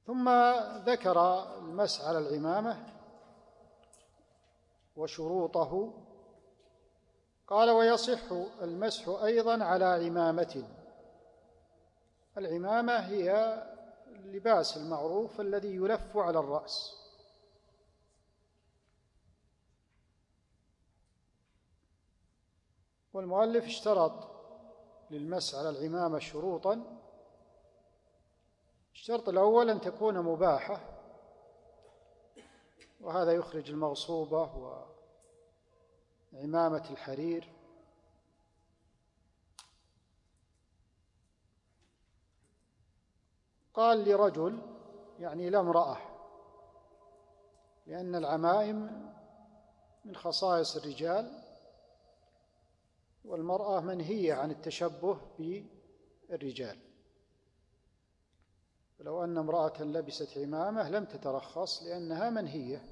ثم ذكر المسح على العمامة وشروطه. قال: ويصح المسح أيضا على عمامة. العمامة هي اللباس المعروف الذي يلف على الرأس، والمؤلف اشترط للمسح على العمامة شروطا. الشرط الأول أن تكون مباحة، وهذا يخرج المغصوبة وعمامة الحرير. قال لرجل يعني لا امرأة، لأن العمائم من خصائص الرجال، والمرأة منهية عن التشبه بالرجال. لو أن امرأة لبست عمامة لم تترخص لأنها منهية،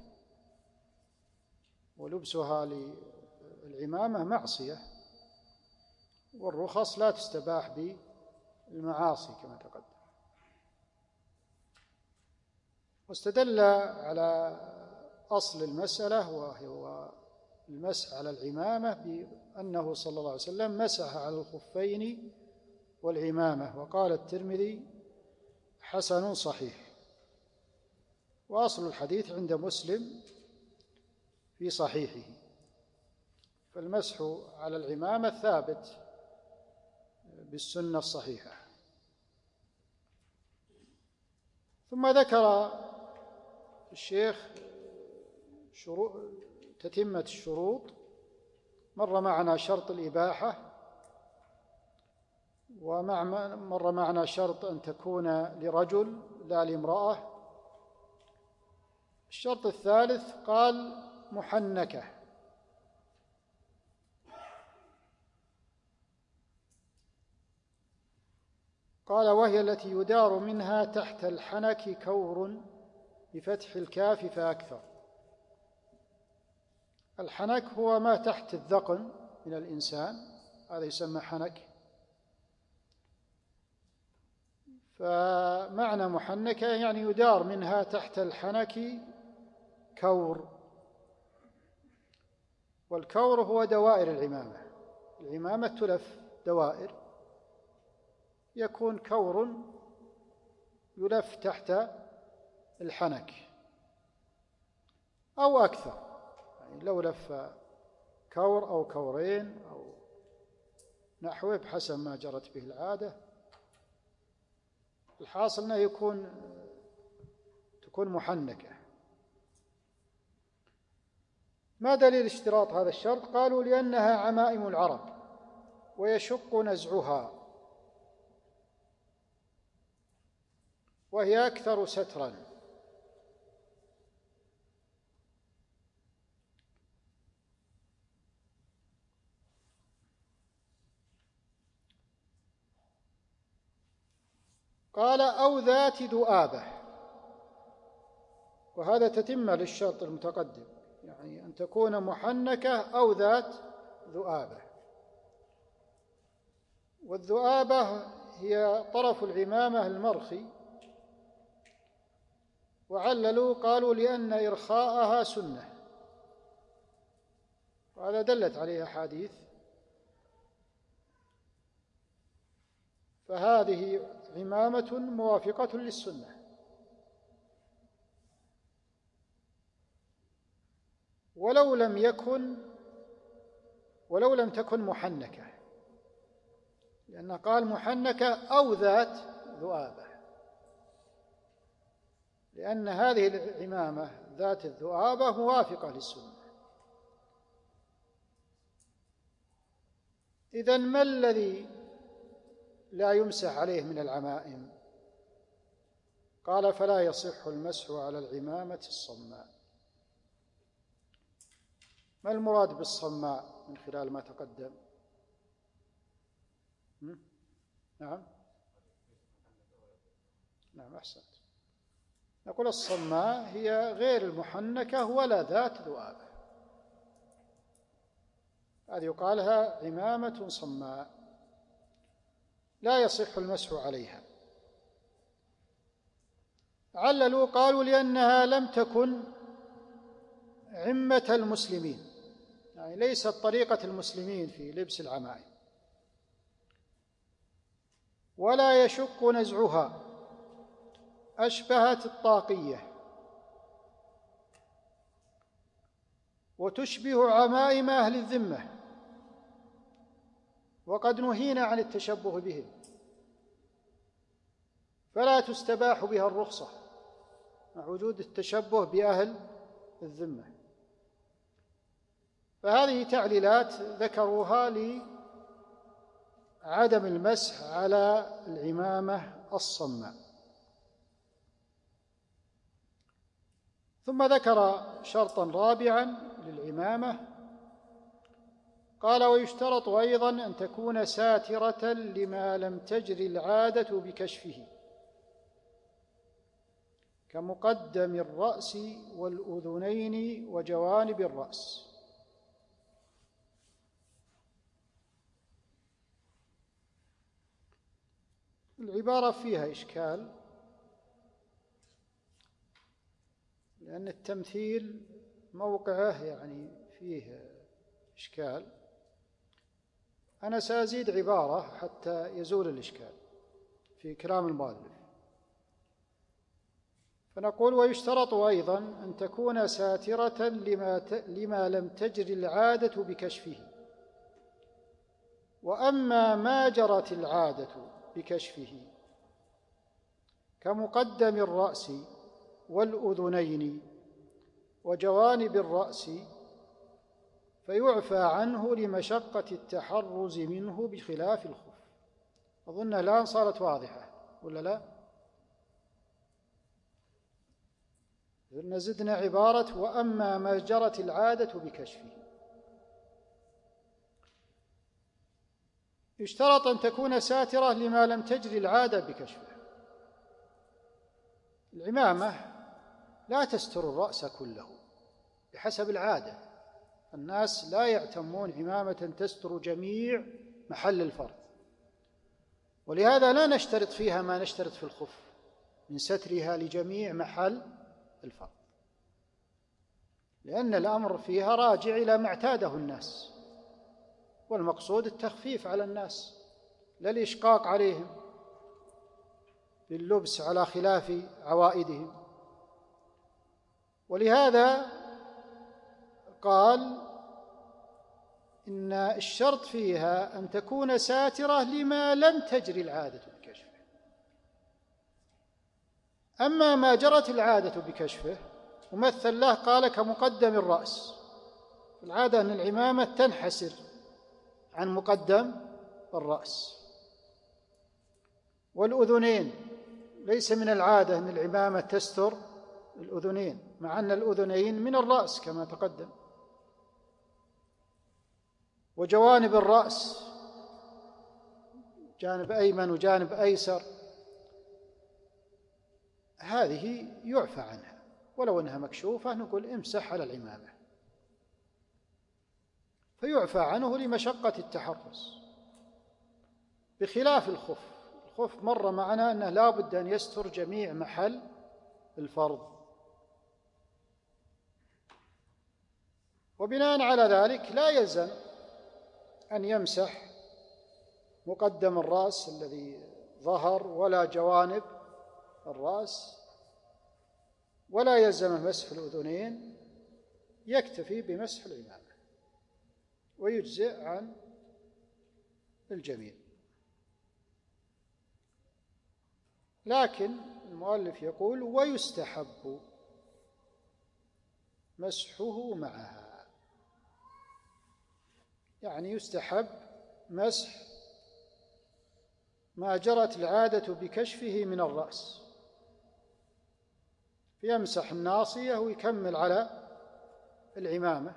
ولبسها للعمامة معصية، والرخص لا تستباح بالمعاصي كما تقدم. واستدل على أصل المسألة وهو المسح على العمامة بأنه صلى الله عليه وسلم مسح على الخفين والعمامة، وقال الترمذي: حسن صحيح. وأصل الحديث عند مسلم في صحيحه، فالمسح على العمامة ثابت بالسنة الصحيحة. ثم ذكر الشيخ تتمة الشروط. مر معنا شرط الإباحة، ومر معنا شرط أن تكون لرجل لا لامرأة. الشرط الثالث قال محنكة، قال: وهي التي يدار منها تحت الحنك كور بفتح الكاف فأكثر. الحنك هو ما تحت الذقن من الإنسان، هذا يسمى حنك. فمعنى محنكة يعني يدار منها تحت الحنك كور، والكور هو دوائر العمامة. العمامة تلف دوائر، يكون كور يلف تحت الحنك أو أكثر، يعني لو لف كور أو كورين أو نحوه بحسب ما جرت به العادة. الحاصل أنه تكون محنكة. ما دليل اشتراط هذا الشرط؟ قالوا: لأنها عمائم العرب ويشق نزعها، وهي أكثر سترا. قال: أو ذات ذؤابة، وهذا تتمة للشرط المتقدم، يعني أن تكون محنكة أو ذات ذؤابة. والذؤابة هي طرف العمامة المرخي، وعللوا قالوا: لأن إرخاءها سنة، وهذا دلت عليه أحاديث. فهذه عمامة موافقة للسنة. ولو لم تكن محنكة، لأنه قال محنكة أو ذات ذؤابة، لأن هذه العمامة ذات الذؤابة موافقة للسنة. إذن ما الذي لا يمسح عليه من العمائم؟ قال: فلا يصح المسح على العمامة الصماء. ما المراد بالصماء من خلال ما تقدم؟ نعم أحسنت. نقول الصماء هي غير المحنكة ولا ذات ذؤابة، هذه يقالها عمامة صماء لا يصح المسح عليها. عللوا قالوا لأنها لم تكن عمة المسلمين، يعني ليست طريقة المسلمين في لبس العمائم، ولا يشق نزعها، أشبهت الطاقية وتشبه عمائم أهل الذمة، وقد نهينا عن التشبه بهم، فلا تستباح بها الرخصة مع وجود التشبه بأهل الذمة. فهذه تعليلات ذكروها لعدم المسح على العمامة الصماء. ثم ذكر شرطا رابعا للعمامة، قال: ويشترط أيضا أن تكون ساترة لما لم تجر العادة بكشفه، كمقدم الرأس والأذنين وجوانب الرأس. العبارة فيها إشكال، لأن التمثيل موقعه يعني فيه إشكال. أنا سأزيد عبارة حتى يزول الإشكال في كلام المؤلف، فنقول: ويشترط أيضا أن تكون ساترة لما لم تجر العادة بكشفه، وأما ما جرت العادة بكشفه كمقدم الرأس والأذنين وجوانب الرأس فيعفى عنه لمشقة التحرز منه بخلاف الخف. أظن الآن صارت واضحة ولا لا؟ زدنا عبارة: وأما ما جرت العادة بكشفه. يشترط أن تكون ساترة لما لم تجري العادة بكشفه. العمامة لا تستر الرأس كله بحسب العادة، الناس لا يعتمون عمامة تستر جميع محل الفرد، ولهذا لا نشترط فيها ما نشترط في الخف من سترها لجميع محل الفرد، لأن الأمر فيها راجع إلى ما اعتاده الناس، والمقصود التخفيف على الناس لا الإشقاق عليهم باللبس على خلاف عوائدهم. ولهذا قال إن الشرط فيها أن تكون ساترة لما لم تجري العادة بكشفه. أما ما جرت العادة بكشفه ممثل له، قال: كمقدم الرأس. العادة أن العمامة تنحسر عن مقدم الرأس. والأذنين ليس من العادة أن العمامة تستر الأذنين، مع أن الأذنين من الرأس كما تقدم. وجوانب الرأس، جانب أيمن وجانب أيسر، هذه يعفى عنها، ولو أنها مكشوفة نقول امسح على العمامة، فيعفى عنه لمشقة التحرز، بخلاف الخف. الخف مر معنا أنه لا بد أن يستر جميع محل الفرض. وبناء على ذلك لا يلزم أن يمسح مقدم الرأس الذي ظهر ولا جوانب الرأس، ولا يلزم مسح الأذنين، يكتفي بمسح العمامة ويجزئ عن الجميع. لكن المؤلف يقول: ويستحب مسحه معها، يعني يستحب مسح ما جرت العادة بكشفه من الرأس، فيمسح الناصية ويكمل على العمامة.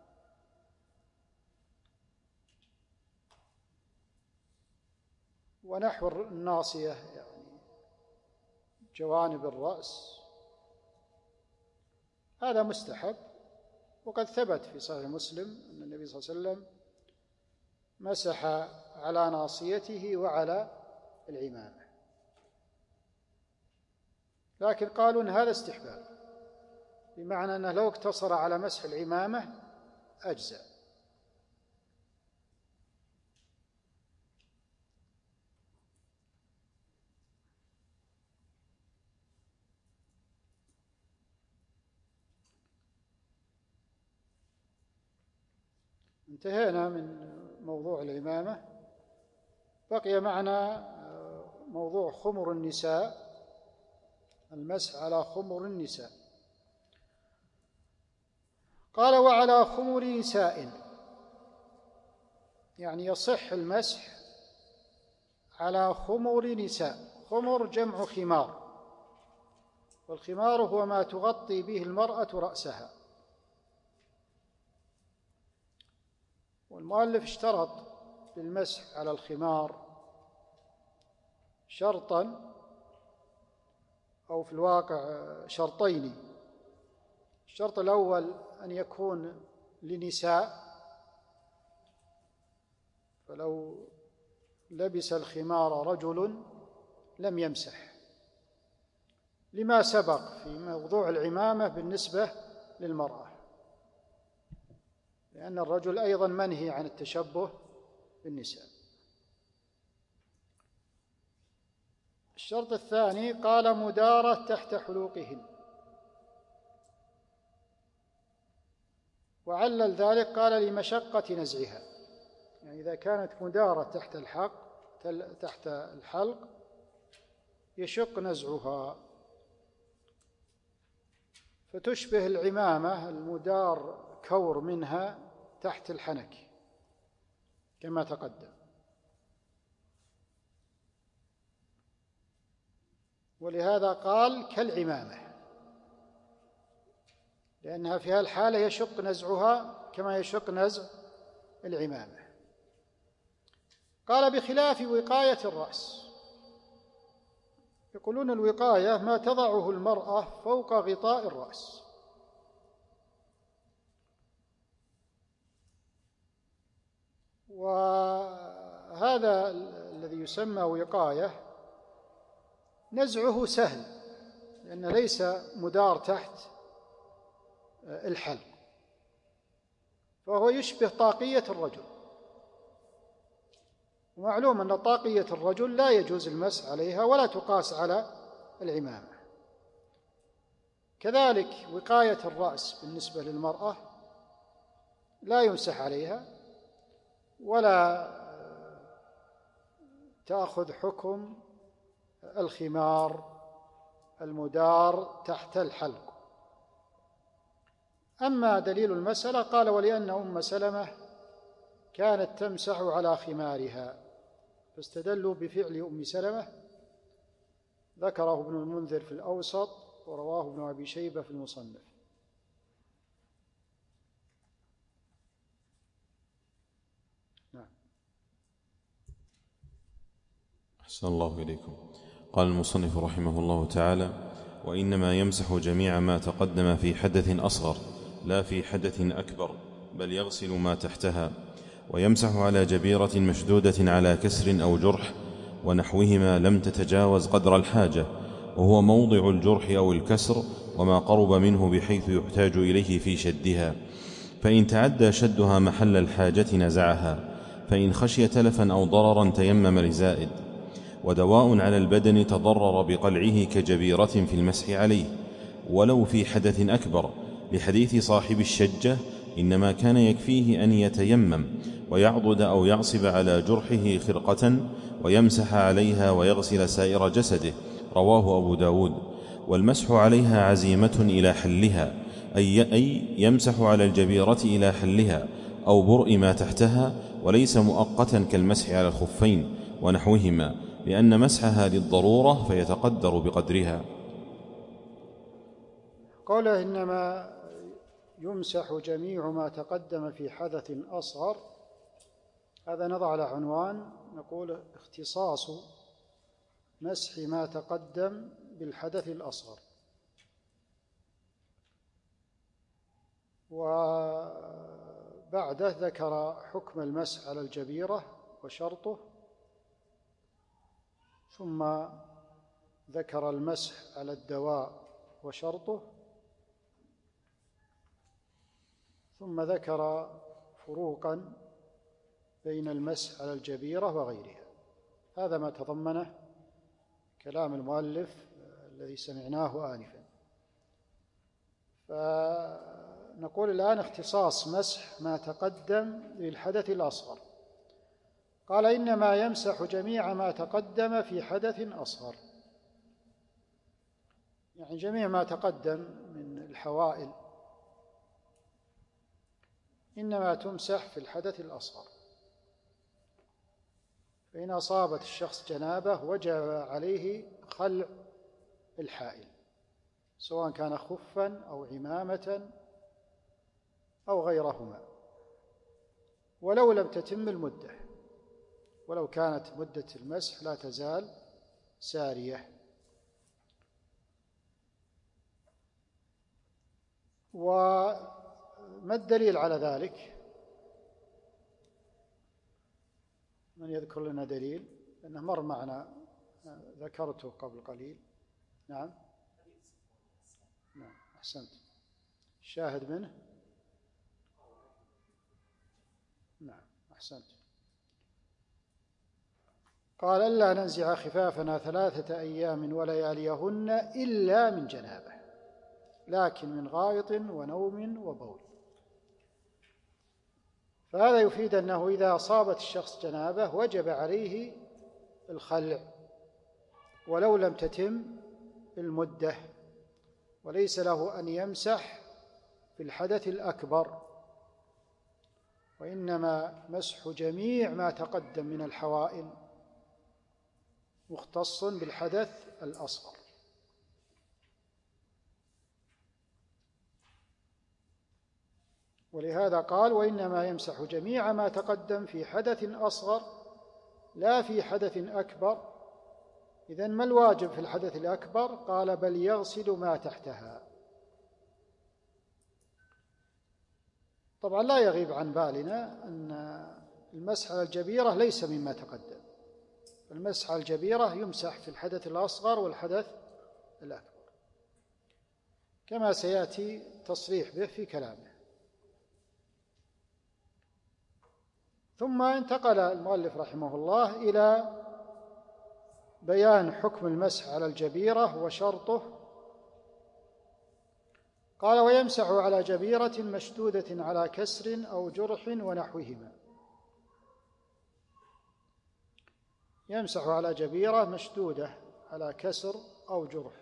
ونحو الناصية يعني جوانب الرأس، هذا مستحب. وقد ثبت في صحيح مسلم أن النبي صلى الله عليه وسلم مسح على ناصيته وعلى العمامة. لكن قالوا إن هذا استحباب، بمعنى أنه لو اقتصر على مسح العمامة أجزأ. انتهينا من موضوع العمامة. بقي معنا موضوع خمر النساء، المسح على خمر النساء. قال: وعلى خمر نساء، يعني يصح المسح على خمر نساء. خمر جمع خمار، والخمار هو ما تغطي به المرأة رأسها. والمؤلف اشترط للمسح على الخمار شرطا، أو في الواقع شرطين. الشرط الأول أن يكون لنساء، فلو لبس الخمار رجل لم يمسح، لما سبق في موضوع العمامة بالنسبة للمرأة، لأن الرجل أيضا منهي عن التشبه بالنساء. الشرط الثاني قال: مدارة تحت حلوقهن، وعلل ذلك قال: لمشقة نزعها، يعني إذا كانت مدارة تحت الحلق يشق نزعها، فتشبه العمامة المدار كور منها تحت الحنك كما تقدم. ولهذا قال كالعمامة، لأنها في هالحالة يشق نزعها كما يشق نزع العمامة. قال: بخلاف وقاية الرأس. يقولون الوقاية ما تضعه المرأة فوق غطاء الرأس، وهذا الذي يسمى وقاية نزعه سهل، لأنه ليس مدار تحت الحلق، فهو يشبه طاقية الرجل. ومعلوم أن طاقية الرجل لا يجوز المسح عليها ولا تقاس على العمامة. كذلك وقاية الرأس بالنسبة للمرأة لا يمسح عليها ولا تأخذ حكم الخمار المدار تحت الحلق. أما دليل المسألة قال: ولأن أم سلمة كانت تمسح على خمارها، فاستدلوا بفعل أم سلمة، ذكره ابن المنذر في الأوسط ورواه ابن أبي شيبة في المصنف. نعم. أحسن الله إليكم. قال المصنف رحمه الله تعالى: وإنما يمسح جميع ما تقدم في حدث أصغر لا في حدث أكبر، بل يغسل ما تحتها، ويمسح على جبيرة مشدودة على كسر أو جرح ونحوهما لم تتجاوز قدر الحاجة، وهو موضع الجرح أو الكسر وما قرب منه بحيث يحتاج إليه في شدها، فإن تعدى شدها محل الحاجة نزعها، فإن خشي تلفا أو ضررا تيمم لزائد. ودواء على البدن تضرر بقلعه كجبيرة في المسح عليه ولو في حدث أكبر، لحديث صاحب الشجة: إنما كان يكفيه أن يتيمم ويعضد أو يعصب على جرحه خرقة ويمسح عليها ويغسل سائر جسده، رواه أبو داود. والمسح عليها عزيمة إلى حلها، أي يمسح على الجبيرة إلى حلها أو برء ما تحتها، وليس مؤقتا كالمسح على الخفين ونحوهما، لأن مسحها للضرورة فيتقدر بقدرها. قوله إنما يمسح جميع ما تقدم في حدث أصغر، هذا نضع على عنوان نقول: اختصاص مسح ما تقدم بالحدث الأصغر. وبعده ذكر حكم المسح على الجبيرة وشرطه، ثم ذكر المسح على الدواء وشرطه، ثم ذكر فروقا بين المسح على الجبيرة وغيرها. هذا ما تضمنه كلام المؤلف الذي سمعناه آنفا. فنقول الآن اختصاص مسح ما تقدم للحدث الأصغر. قال إنما يمسح جميع ما تقدم في حدث أصغر، يعني جميع ما تقدم من الحوائل إنما تمسح في الحدث الأصغر. فإن أصابت الشخص جنابة وجب عليه خلع الحائل، سواء كان خفا أو عمامة أو غيرهما، ولو لم تتم المدة، ولو كانت مدة المسح لا تزال سارية. وما الدليل على ذلك؟ من يذكر لنا دليل؟ لأنه مر معنا، ذكرته قبل قليل. نعم أحسنت. الشاهد منه؟ نعم أحسنت. قال ألا ننزع خفافنا 3 أيام ولياليهن إلا من جنابه، لكن من غائط ونوم وبول. فهذا يفيد أنه إذا أصابت الشخص جنابه وجب عليه الخلع ولو لم تتم المدة، وليس له أن يمسح في الحدث الأكبر، وإنما مسح جميع ما تقدم من الحوائل مختص بالحدث الأصغر. ولهذا قال وإنما يمسح جميع ما تقدم في حدث أصغر لا في حدث أكبر. إذن ما الواجب في الحدث الأكبر؟ قال بل يغسل ما تحتها. طبعا لا يغيب عن بالنا أن المسح على الجبيرة ليس مما تقدم. المسح على الجبيرة يمسح في الحدث الأصغر والحدث الأكبر، كما سيأتي تصريح به في كلامه. ثم انتقل المؤلف رحمه الله إلى بيان حكم المسح على الجبيرة وشرطه. قال ويمسح على جبيرة مشدودة على كسر أو جرح ونحوهما. يمسح على جبيرة مشدودة على كسر أو جرح،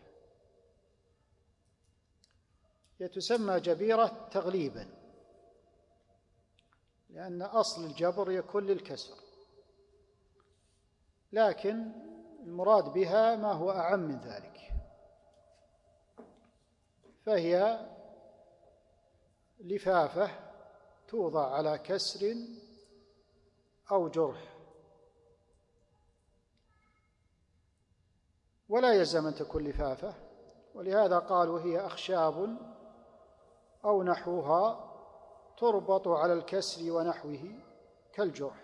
تسمى جبيرة تغليبا، لأن أصل الجبر يكون للكسر، لكن المراد بها ما هو أعم من ذلك، فهي لفافة توضع على كسر أو جرح، ولا يلزم أن تكون لفافة. ولهذا قالوا هي أخشاب أو نحوها تربط على الكسر ونحوه كالجرح.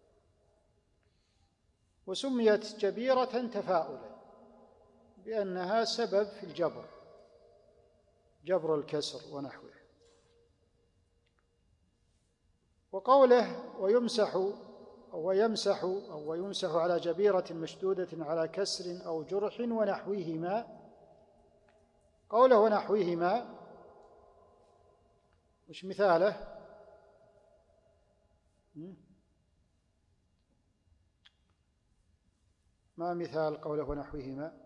وسميت جبيرة تفاؤلا بأنها سبب في الجبر، جبر الكسر ونحوه. وقوله ويمسح على جبيرة مشدودة على كسر أو جرح ونحوهما. قوله ونحوهما وش مثاله؟ ما مثال قوله ونحوهما؟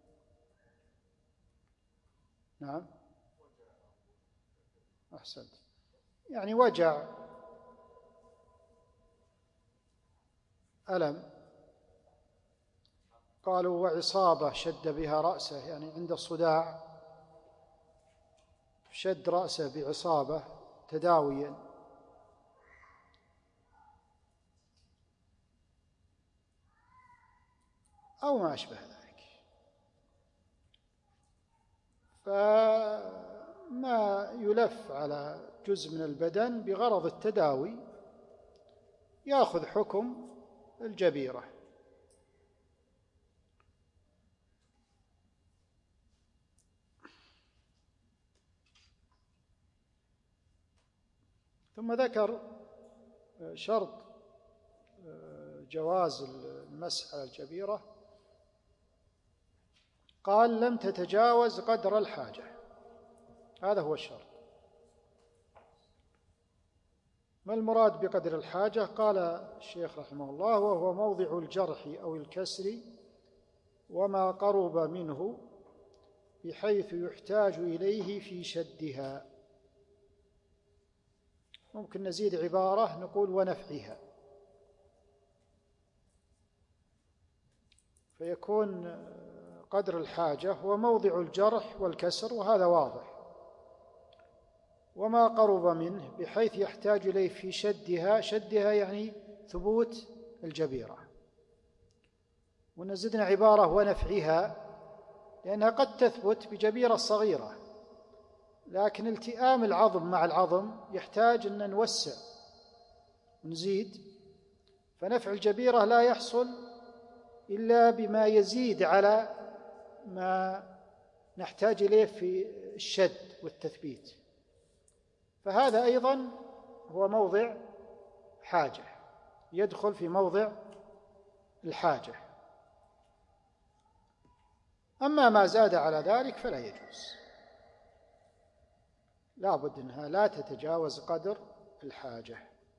نعم أحسنت، يعني وجع، ألم. قالوا وعصابة شد بها رأسه، يعني عند الصداع شد رأسه بعصابة تداويا. أو ما أشبه ذلك. فما يلف على جزء من البدن بغرض التداوي يأخذ حكم الجبيرة. ثم ذكر شرط جواز المسح على الجبيرة، قال لم تتجاوز قدر الحاجة، هذا هو الشرط. ما المراد بقدر الحاجة؟ قال الشيخ رحمه الله: وهو موضع الجرح أو الكسر وما قرب منه بحيث يحتاج إليه في شدها. ممكن نزيد عبارة نقول ونفعها، فيكون قدر الحاجة هو موضع الجرح والكسر، وهذا واضح، وما قرب منه بحيث يحتاج إليه في شدها. شدها يعني ثبوت الجبيرة. ونزدنا عبارة ونفعها، لأنها قد تثبت بجبيرة صغيرة، لكن التئام العظم مع العظم يحتاج أن نوسع ونزيد، فنفع الجبيرة لا يحصل إلا بما يزيد على ما نحتاج إليه في الشد والتثبيت. فهذا أيضا هو موضع حاجة، يدخل في موضع الحاجة. أما ما زاد على ذلك فلا يجوز، لا بد أنها لا تتجاوز قدر الحاجة.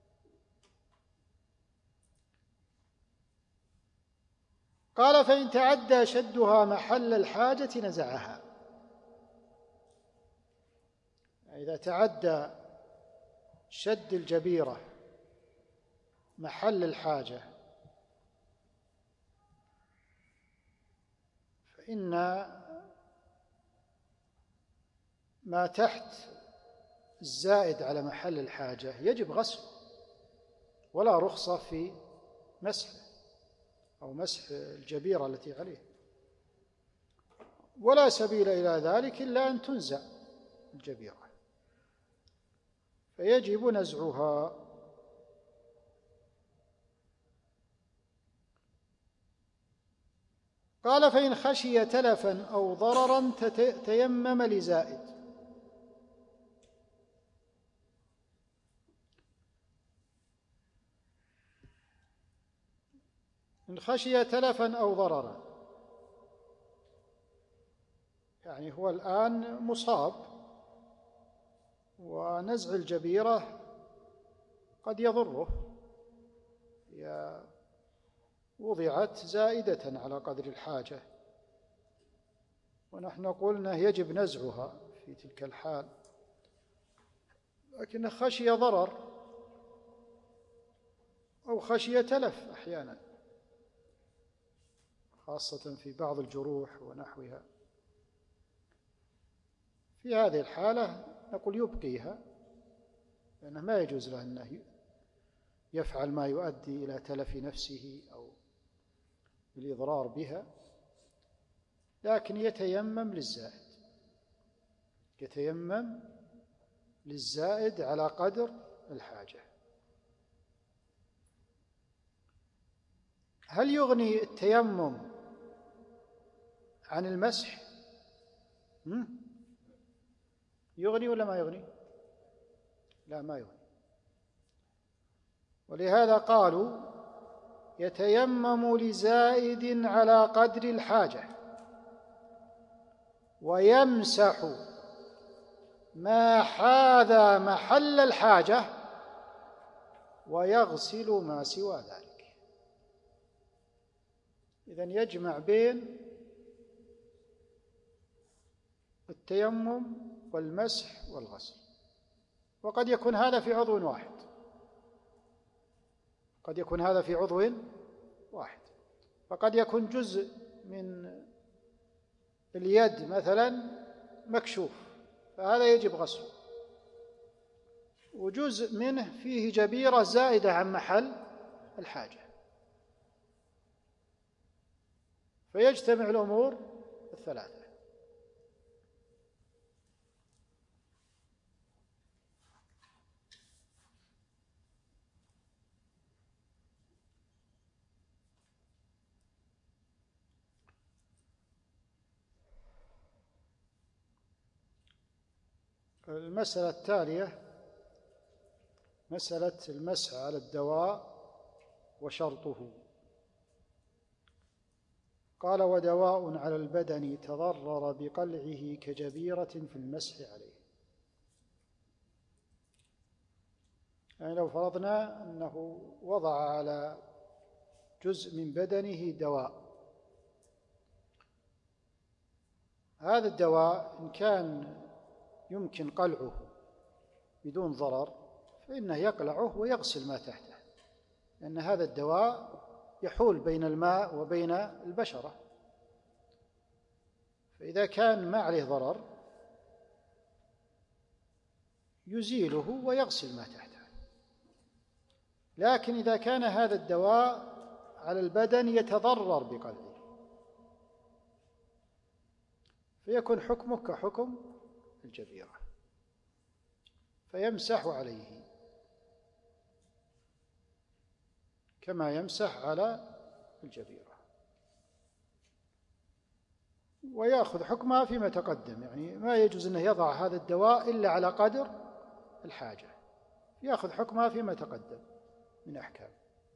قال: فإن تعدى شدها محل الحاجة نزعها. إذا تعدى شد الجبيرة محل الحاجة فإن ما تحت الزائد على محل الحاجة يجب غسله، ولا رخصة في مسحه أو مسح الجبيرة التي عليه، ولا سبيل إلى ذلك إلا أن تنزع الجبيرة، فيجب نزعها. قال: فإن خشي تلفا أو ضررا تيمم لزائد. إن خشي تلفا أو ضررا، يعني هو الآن مصاب، ونزع الجبيرة قد يضره، هي وضعت زائدة على قدر الحاجة، ونحن قلنا يجب نزعها في تلك الحال، لكن خشي ضرر أو خشي تلف أحيانا، خاصة في بعض الجروح ونحوها. في هذه الحالة نقول يبقيها، لأنه ما يجوز له أنه يفعل ما يؤدي إلى تلف نفسه أو الإضرار بها، لكن يتيمم للزائد، يتيمم للزائد على قدر الحاجة. هل يغني التيمم عن المسح؟ يغني ولا ما يغني؟ لا، ما يغني. ولهذا قالوا يتيمم لزائد على قدر الحاجة، ويمسح ما حاذى محل الحاجة، ويغسل ما سوى ذلك. إذن يجمع بين التيمم والمسح والغسل، وقد يكون هذا في عضو واحد، قد يكون هذا في عضو واحد، فقد يكون جزء من اليد مثلا مكشوف، فهذا يجب غسله، وجزء منه فيه جبيرة زائدة عن محل الحاجة، فيجتمع الأمور الثلاثة. المسألة التالية: مسألة المسح على الدواء وشرطه. قال: ودواء على البدن تضرر بقلعه كجبيرة في المسح عليه. يعني لو فرضنا أنه وضع على جزء من بدنه دواء، هذا الدواء إن كان يمكن قلعه بدون ضرر فإنه يقلعه ويغسل ما تحته، لأن هذا الدواء يحول بين الماء وبين البشرة، فإذا كان ما عليه ضرر يزيله ويغسل ما تحته. لكن إذا كان هذا الدواء على البدن يتضرر بقلعه فيكون حكمه كحكم الجبيرة، فيمسح عليه كما يمسح على الجبيرة، ويأخذ حكمها فيما تقدم. يعني ما يجوز أنه يضع هذا الدواء إلا على قدر الحاجة، يأخذ حكمها فيما تقدم من أحكام،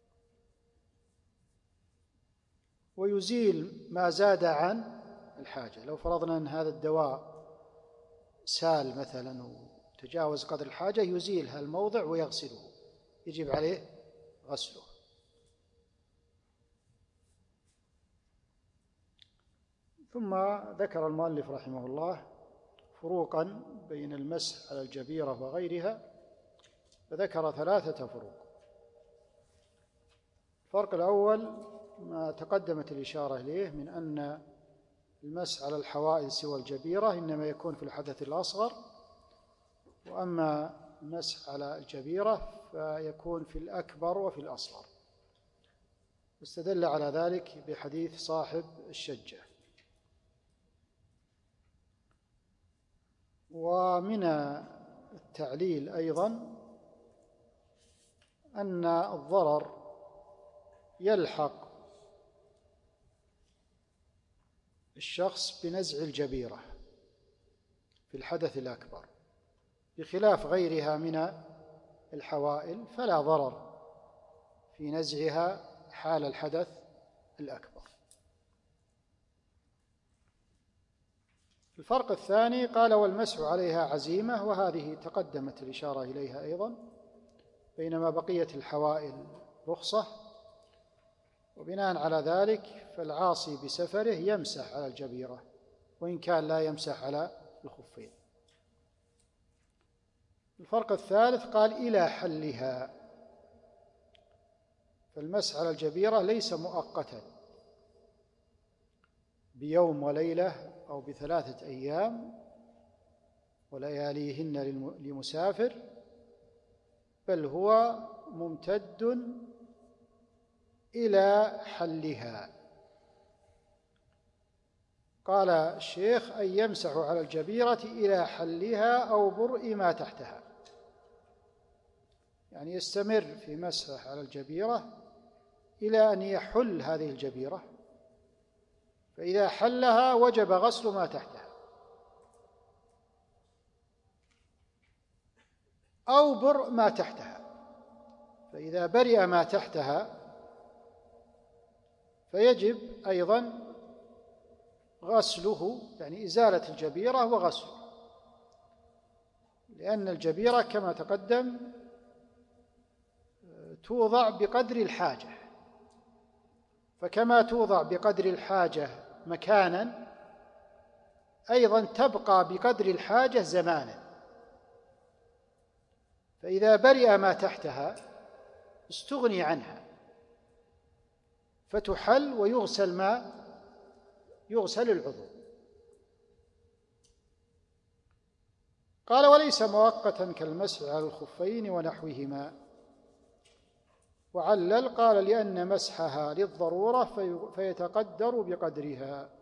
ويزيل ما زاد عن الحاجة. لو فرضنا أن هذا الدواء سال مثلا وتجاوز قدر الحاجة يزيل هذا الموضع ويغسله، يجب عليه غسله. ثم ذكر المؤلف رحمه الله فروقا بين المسح على الجبيرة وغيرها، فذكر 3 فروق. الفرق الأول ما تقدمت الإشارة إليه من أن المسح على الحوائل سوى الجبيرة إنما يكون في الحدث الأصغر، وأما المسح على الجبيرة فيكون في الأكبر وفي الأصغر. استدل على ذلك بحديث صاحب الشجة. ومن التعليل أيضا أن الضرر يلحق الشخص بنزع الجبيرة في الحدث الأكبر، بخلاف غيرها من الحوائل فلا ضرر في نزعها حال الحدث الأكبر. الفرق الثاني قال: والمسح عليها عزيمة، وهذه تقدمت الإشارة إليها أيضا، بينما بقية الحوائل رخصة. وبناء على ذلك فالعاصي بسفره يمسح على الجبيرة وإن كان لا يمسح على الخفين. الفرق الثالث قال: إلى حلها، فالمسح على الجبيرة ليس مؤقتا بيوم وليلة أو ب3 أيام ولياليهن لمسافر، بل هو ممتد إلى حلها. قال الشيخ: أن يمسح على الجبيرة إلى حلها أو برء ما تحتها، يعني يستمر في مسح على الجبيرة إلى أن يحل هذه الجبيرة، فإذا حلها وجب غسل ما تحتها، أو برء ما تحتها، فإذا برئ ما تحتها فيجب أيضا غسله، يعني إزالة الجبيرة وغسله، لأن الجبيرة كما تقدم توضع بقدر الحاجة، فكما توضع بقدر الحاجة مكانا أيضا تبقى بقدر الحاجة زمانا، فإذا برئ ما تحتها استغني عنها فتحل ويغسل يغسل العضو. قال: وليس مؤقتا كالمسح على الخفين ونحوهما. وعلل قال: لأن مسحها للضرورة فيتقدر بقدرها.